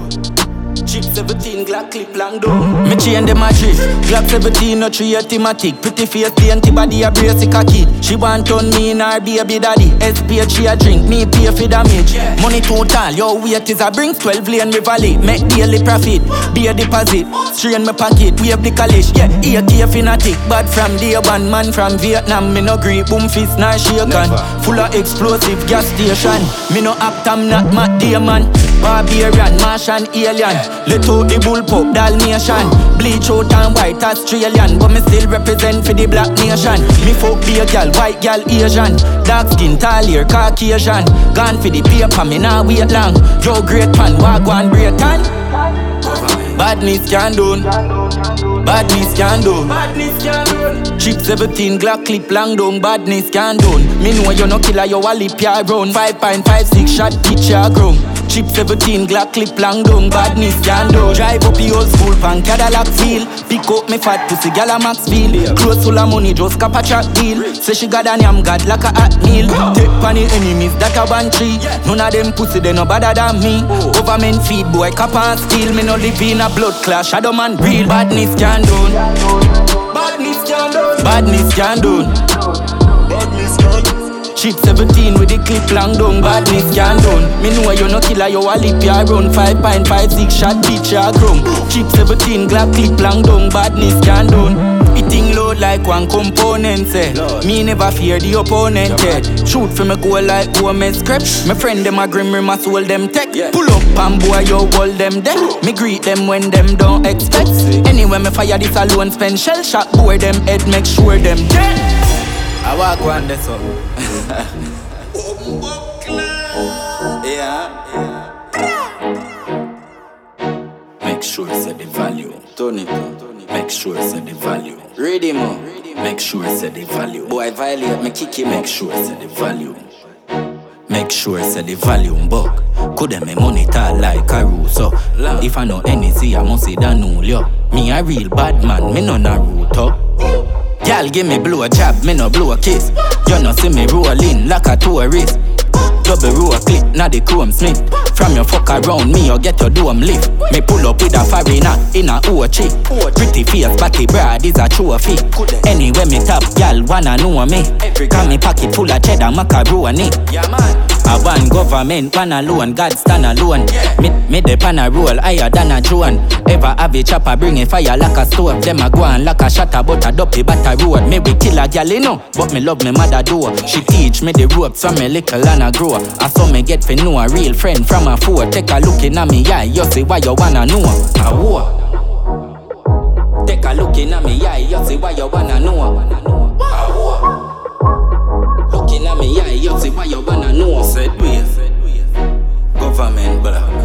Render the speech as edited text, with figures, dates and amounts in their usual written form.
Chip 17, Glock clip long down. Me chain them a drift. Glock 17, no 3 automatic. Pretty face, the antibody a brace a kid. She want turn me in her baby daddy. SPH she a drink, me pay for damage. Money total, your weight is a brings 12 lane river lake. Make daily profit, be a deposit. Strain my pocket, wave the college. Yeah, EAT fanatic. Bad from day one, man from Vietnam. Me no grip, boom fist, nor shaken. Full of explosive gas station. Me no apt, I'm not Matt Damon. Barbarian, Martian, alien. Let out the bullpup, Dalmatian. Bleach out and white Australian. But me still represent for the black nation. Me fuck be a gal, white gal, Asian. Dark skin, tall hair, Caucasian. Gone for the paper, me nah wait long. Yo great pan, wagwan Brayton. Badness can done. Badness can done. Chip 17, Glock clip long down. Badness can done. Me know you no killer, you a lip ya round. 5.56 shot pitch ya ground. Chip 17, Glock clip long down. Badness can done. Drive up the old school pan Cadillac feel. Pick up me fat pussy gal a Maxfield. Close full of money just cap a track deal. Say she got a yam god like a hot meal. Take pan the enemies that a one tree. None of them pussy they no better than me. Government feed boy cap and steal. Me no live in a blood clash. Shadow man real. Badness can done. Badness can done. Badness can done. Badness can done. Chip 17 with the clip long down. Badness can done. Me know you no killer, you a lip ya run. 5.56 shot bitch ya grown. Chip 17 Glock clip long down. Badness can done. Eating load like one component say. Me never fear the opponent yet. Shoot for me goal like woman script. My friend them a grim, me must hold them tech. Pull up and boy you hold them dead. Me greet them when them don't expect. Anyway me fire this alone, spend shell shot boy them head, make sure them dead. I walk one this up. Yeah. Make sure say the value. Tony. Make sure say the value. Ready mo. Make sure say the value. Boy violate me kick him. Make sure say the value. Make sure say the value buck. Could them me money tall like Caruso. If I know anything I must say that no yo. Me a real bad man. Me no Naruto. Y'all give me blow a jab, me no blow a kiss. You no see me rollin' like a tourist. Double row a clip, now the chrome smith. From your fuck around me, you get your dome lift. Me pull up with a foreigner in a OG. Pretty face, body brad is a trophy. Anyway me top, y'all wanna know me. Cause me pocket full of cheddar, macaroni. Yeah man. I want government, one alone, God stand alone. Me the pan a roll higher than a drone. Ever have a chopper bring a fire like a stove. Them a go on like a shatter but a dopey batter road. Me we kill a gal you know, but me love me mother do. She teach me the ropes from me little and a grow. I saw me get for know a real friend from a four. Take a look in at me eye, you see why you wanna know. A war. Take a look in at me eye, you see why you wanna know. A war. Looking at me eye, you see why you wanna know. Said we government, brother.